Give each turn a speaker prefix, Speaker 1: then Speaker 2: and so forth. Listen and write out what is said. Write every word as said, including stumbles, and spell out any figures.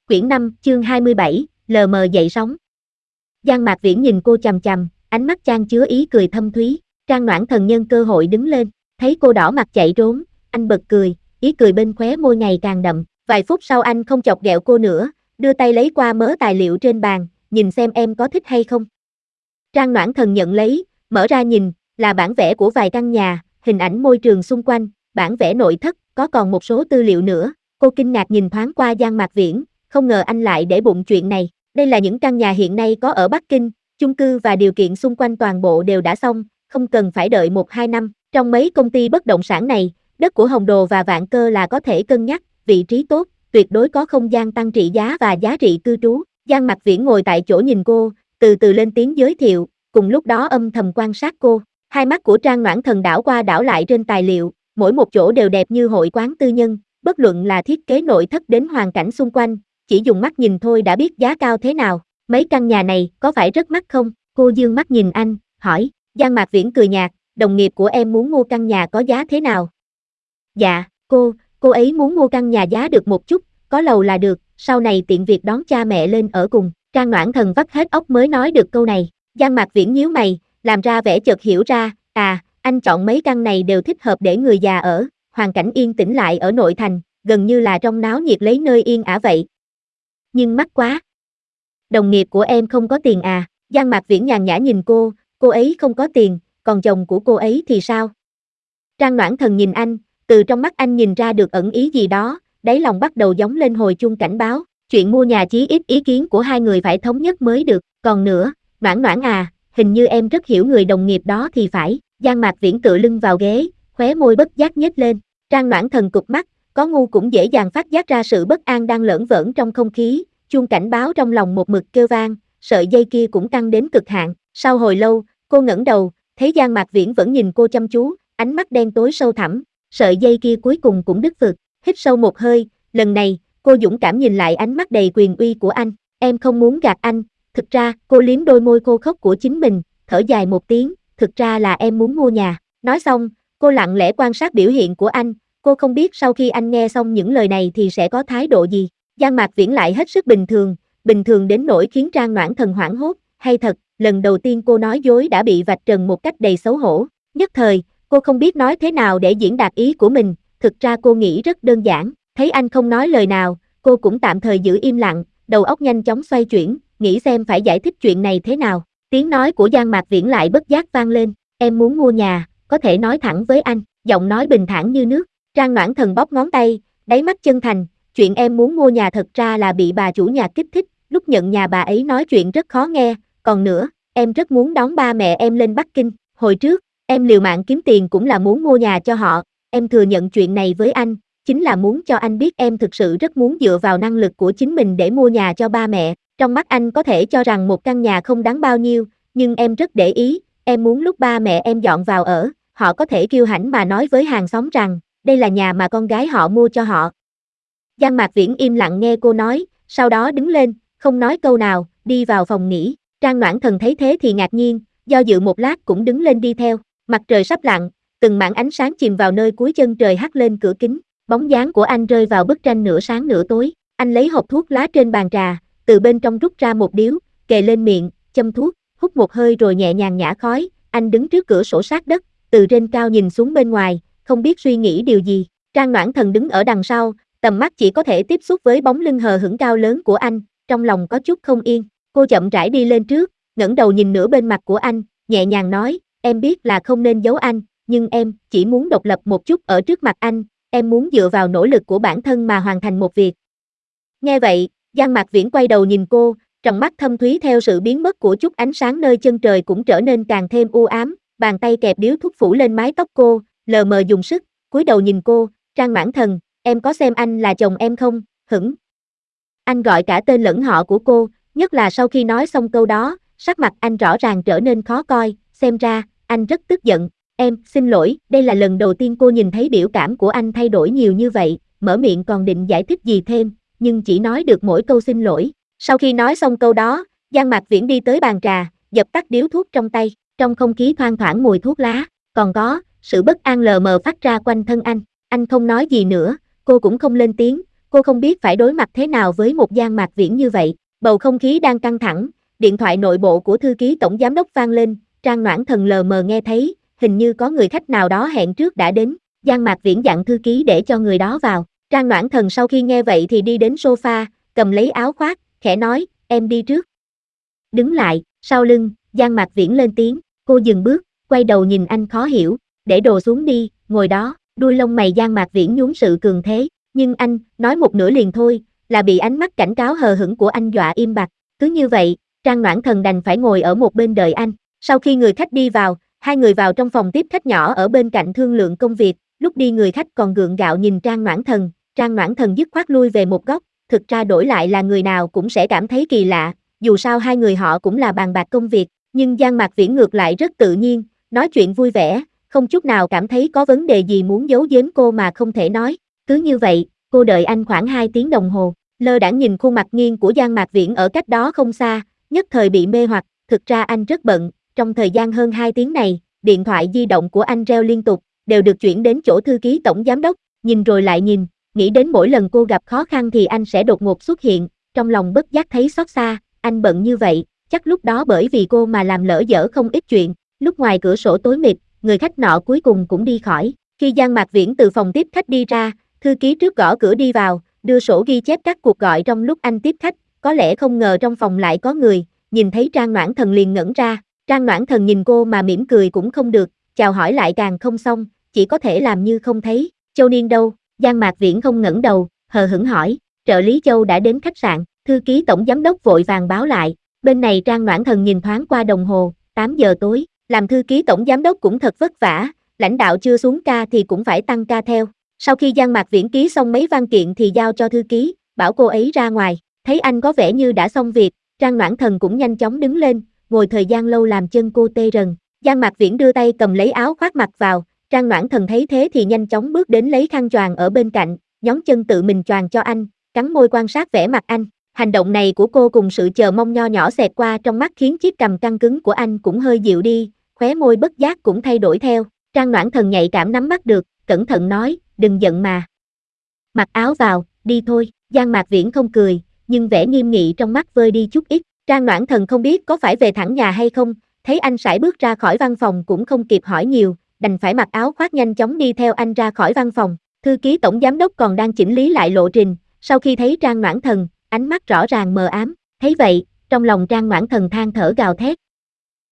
Speaker 1: Quyển năm, chương hai mươi bảy, lờ mờ dậy sóng. Giang Mạc Viễn nhìn cô chằm chằm, ánh mắt chan chứa ý cười thâm thúy. Trang Noãn Thần nhân cơ hội đứng lên, thấy cô đỏ mặt chạy trốn, anh bật cười, ý cười bên khóe môi ngày càng đậm. Vài phút sau anh không chọc ghẹo cô nữa, đưa tay lấy qua mớ tài liệu trên bàn, nhìn xem em có thích hay không. Trang Noãn Thần nhận lấy, mở ra nhìn, là bản vẽ của vài căn nhà, hình ảnh môi trường xung quanh, bản vẽ nội thất, có còn một số tư liệu nữa. Cô kinh ngạc nhìn thoáng qua Giang Mạc Viễn, không ngờ anh lại để bụng chuyện này. Đây là những căn nhà hiện nay có ở Bắc Kinh, chung cư và điều kiện xung quanh toàn bộ đều đã xong, không cần phải đợi một hai năm. Trong mấy công ty bất động sản này, đất của Hồng Đồ và Vạn Cơ là có thể cân nhắc, vị trí tốt, tuyệt đối có không gian tăng trị giá và giá trị cư trú. Giang Mạc Viễn ngồi tại chỗ nhìn cô, từ từ lên tiếng giới thiệu, cùng lúc đó âm thầm quan sát cô. Hai mắt của Trang Noãn Thần đảo qua đảo lại trên tài liệu, mỗi một chỗ đều đẹp như hội quán tư nhân, bất luận là thiết kế nội thất đến hoàn cảnh xung quanh, chỉ dùng mắt nhìn thôi đã biết giá cao thế nào. Mấy căn nhà này có phải rất mắc không? Cô dương mắt nhìn anh, hỏi. Giang Mạc Viễn cười nhạt, đồng nghiệp của em muốn mua căn nhà có giá thế nào? Dạ, cô, cô ấy muốn mua căn nhà giá được một chút, có lầu là được, sau này tiện việc đón cha mẹ lên ở cùng. Trang Noãn Thần vắt hết óc mới nói được câu này. Giang Mạc Viễn nhíu mày, làm ra vẻ chợt hiểu ra, à, anh chọn mấy căn này đều thích hợp để người già ở, hoàn cảnh yên tĩnh lại ở nội thành, gần như là trong náo nhiệt lấy nơi yên ả vậy. Nhưng mắc quá. Đồng nghiệp của em không có tiền à? Giang Mạc Viễn nhàn nhã nhìn cô, cô ấy không có tiền, còn chồng của cô ấy thì sao? Trang Noãn Thần nhìn anh, từ trong mắt anh nhìn ra được ẩn ý gì đó, đáy lòng bắt đầu gióng lên hồi chuông cảnh báo, chuyện mua nhà chí ít ý kiến của hai người phải thống nhất mới được, còn nữa, Noãn Noãn à, hình như em rất hiểu người đồng nghiệp đó thì phải. Giang Mạc Viễn tựa lưng vào ghế, khóe môi bất giác nhếch lên. Trang Noãn Thần cụp mắt, có ngu cũng dễ dàng phát giác ra sự bất an đang lởn vởn trong không khí, chuông cảnh báo trong lòng một mực kêu vang, sợi dây kia cũng căng đến cực hạn. Sau hồi lâu, cô ngẩng đầu, thấy Giang Mạc Viễn vẫn nhìn cô chăm chú, ánh mắt đen tối sâu thẳm, sợi dây kia cuối cùng cũng đứt phượt. Hít sâu một hơi, lần này, cô dũng cảm nhìn lại ánh mắt đầy quyền uy của anh. Em không muốn gạt anh, thực ra, cô liếm đôi môi khô khốc của chính mình, thở dài một tiếng, thực ra là em muốn mua nhà. Nói xong, cô lặng lẽ quan sát biểu hiện của anh, cô không biết sau khi anh nghe xong những lời này thì sẽ có thái độ gì. Giang Mạc Viễn lại hết sức bình thường, bình thường đến nỗi khiến Trang Noãn Thần hoảng hốt, hay thật, lần đầu tiên cô nói dối đã bị vạch trần một cách đầy xấu hổ. Nhất thời, cô không biết nói thế nào để diễn đạt ý của mình, thực ra cô nghĩ rất đơn giản, thấy anh không nói lời nào, cô cũng tạm thời giữ im lặng, đầu óc nhanh chóng xoay chuyển, nghĩ xem phải giải thích chuyện này thế nào. Tiếng nói của Giang Mạc Viễn lại bất giác vang lên, em muốn mua nhà, có thể nói thẳng với anh, giọng nói bình thản như nước. Trang Noãn Thần bóp ngón tay, đáy mắt chân thành, chuyện em muốn mua nhà thật ra là bị bà chủ nhà kích thích, lúc nhận nhà bà ấy nói chuyện rất khó nghe, còn nữa, em rất muốn đón ba mẹ em lên Bắc Kinh, hồi trước, em liều mạng kiếm tiền cũng là muốn mua nhà cho họ, em thừa nhận chuyện này với anh, chính là muốn cho anh biết em thực sự rất muốn dựa vào năng lực của chính mình để mua nhà cho ba mẹ. Trong mắt anh có thể cho rằng một căn nhà không đáng bao nhiêu, nhưng em rất để ý, em muốn lúc ba mẹ em dọn vào ở, họ có thể kiêu hãnh mà nói với hàng xóm rằng, đây là nhà mà con gái họ mua cho họ. Giang Mạc Viễn im lặng nghe cô nói, sau đó đứng lên, không nói câu nào, đi vào phòng nghỉ. Trang Noãn Thần thấy thế thì ngạc nhiên, do dự một lát cũng đứng lên đi theo. Mặt trời sắp lặn, từng mảng ánh sáng chìm vào nơi cuối chân trời hắt lên cửa kính, bóng dáng của anh rơi vào bức tranh nửa sáng nửa tối. Anh lấy hộp thuốc lá trên bàn trà, từ bên trong rút ra một điếu, kề lên miệng, châm thuốc, hút một hơi rồi nhẹ nhàng nhả khói. Anh đứng trước cửa sổ sát đất, từ trên cao nhìn xuống bên ngoài, không biết suy nghĩ điều gì. Trang Noãn Thần đứng ở đằng sau, tầm mắt chỉ có thể tiếp xúc với bóng lưng hờ hững cao lớn của anh, trong lòng có chút không yên. Cô chậm rãi đi lên trước, ngẩng đầu nhìn nửa bên mặt của anh, nhẹ nhàng nói, em biết là không nên giấu anh, nhưng em chỉ muốn độc lập một chút ở trước mặt anh, em muốn dựa vào nỗ lực của bản thân mà hoàn thành một việc. Nghe vậy, Giang Mạc Viễn quay đầu nhìn cô, tròng mắt thâm thúy theo sự biến mất của chút ánh sáng nơi chân trời cũng trở nên càng thêm u ám, bàn tay kẹp điếu thuốc phủ lên mái tóc cô, lờ mờ dùng sức, cúi đầu nhìn cô, Trang Noãn Thần, em có xem anh là chồng em không? Hửng. Anh gọi cả tên lẫn họ của cô, nhất là sau khi nói xong câu đó, sắc mặt anh rõ ràng trở nên khó coi, xem ra, anh rất tức giận. Em, xin lỗi, đây là lần đầu tiên cô nhìn thấy biểu cảm của anh thay đổi nhiều như vậy, mở miệng còn định giải thích gì thêm, nhưng chỉ nói được mỗi câu xin lỗi. Sau khi nói xong câu đó, Giang Mạc Viễn đi tới bàn trà, dập tắt điếu thuốc trong tay, trong không khí thoang thoảng mùi thuốc lá, còn có, sự bất an lờ mờ phát ra quanh thân anh. Anh không nói gì nữa, cô cũng không lên tiếng, cô cô không biết phải đối mặt thế nào với một Giang Mạc Viễn như vậy. Bầu không khí đang căng thẳng, điện thoại nội bộ của thư ký tổng giám đốc vang lên, Trang Noãn Thần lờ mờ nghe thấy, hình như có người khách nào đó hẹn trước đã đến. Giang Mạc Viễn dặn thư ký để cho người đó vào. Trang Noãn Thần sau khi nghe vậy thì đi đến sofa, cầm lấy áo khoác, khẽ nói, em đi trước. Đứng lại, sau lưng, Giang Mạc Viễn lên tiếng, cô dừng bước, quay đầu nhìn anh khó hiểu, để đồ xuống đi, ngồi đó, đuôi lông mày Giang Mạc Viễn nhún sự cường thế, nhưng anh, nói một nửa liền thôi, là bị ánh mắt cảnh cáo hờ hững của anh dọa im bặt, cứ như vậy, Trang Noãn Thần đành phải ngồi ở một bên đợi anh. Sau khi người khách đi vào, hai người vào trong phòng tiếp khách nhỏ ở bên cạnh thương lượng công việc, lúc đi người khách còn gượng gạo nhìn Trang Noãn Thần, Trang Noãn Thần dứt khoát lui về một góc, thực ra đổi lại là người nào cũng sẽ cảm thấy kỳ lạ, dù sao hai người họ cũng là bàn bạc công việc, nhưng Giang Mạc Viễn ngược lại rất tự nhiên, nói chuyện vui vẻ, không chút nào cảm thấy có vấn đề gì muốn giấu giếm cô mà không thể nói. Cứ như vậy, cô đợi anh khoảng hai tiếng đồng hồ, lơ đãng nhìn khuôn mặt nghiêng của Giang Mạc Viễn ở cách đó không xa, nhất thời bị mê hoặc, thực ra anh rất bận, trong thời gian hơn hai tiếng này, điện thoại di động của anh reo liên tục, đều được chuyển đến chỗ thư ký tổng giám đốc, nhìn rồi lại nhìn, nghĩ đến mỗi lần cô gặp khó khăn thì anh sẽ đột ngột xuất hiện, trong lòng bất giác thấy xót xa, anh bận như vậy, chắc lúc đó bởi vì cô mà làm lỡ dở không ít chuyện. Lúc ngoài cửa sổ tối mịt, người khách nọ cuối cùng cũng đi khỏi. Khi Giang Mạc Viễn từ phòng tiếp khách đi ra, thư ký trước gõ cửa đi vào, đưa sổ ghi chép các cuộc gọi trong lúc anh tiếp khách, có lẽ không ngờ trong phòng lại có người, nhìn thấy Trang Noãn Thần liền ngẩn ra. Trang Noãn Thần nhìn cô mà mỉm cười cũng không được, chào hỏi lại càng không xong, chỉ có thể làm như không thấy. Châu Niên đâu? Giang Mạc Viễn không ngẩng đầu, hờ hững hỏi, trợ lý Châu đã đến khách sạn, thư ký tổng giám đốc vội vàng báo lại. Bên này Trang Noãn Thần nhìn thoáng qua đồng hồ, tám giờ tối, làm thư ký tổng giám đốc cũng thật vất vả, lãnh đạo chưa xuống ca thì cũng phải tăng ca theo. Sau khi Giang Mạc Viễn ký xong mấy văn kiện thì giao cho thư ký, bảo cô ấy ra ngoài, thấy anh có vẻ như đã xong việc, Trang Noãn Thần cũng nhanh chóng đứng lên, ngồi thời gian lâu làm chân cô tê rần. Giang Mạc Viễn đưa tay cầm lấy áo khoác mặc vào, Trang Noãn Thần thấy thế thì nhanh chóng bước đến lấy khăn choàng ở bên cạnh, nhón chân tự mình choàng cho anh, cắn môi quan sát vẻ mặt anh. Hành động này của cô cùng sự chờ mong nho nhỏ xẹt qua trong mắt khiến chiếc cằm căng cứng của anh cũng hơi dịu đi, khóe môi bất giác cũng thay đổi theo. Trang Noãn Thần nhạy cảm nắm bắt được, cẩn thận nói, đừng giận mà. Mặc áo vào, đi thôi. Giang Mạc Viễn không cười, nhưng vẻ nghiêm nghị trong mắt vơi đi chút ít. Trang Noãn Thần không biết có phải về thẳng nhà hay không, thấy anh sải bước ra khỏi văn phòng cũng không kịp hỏi nhiều, đành phải mặc áo khoác nhanh chóng đi theo anh ra khỏi văn phòng. Thư ký tổng giám đốc còn đang chỉnh lý lại lộ trình, sau khi thấy Trang Noãn Thần, ánh mắt rõ ràng mờ ám, thấy vậy, trong lòng Trang Noãn Thần than thở gào thét,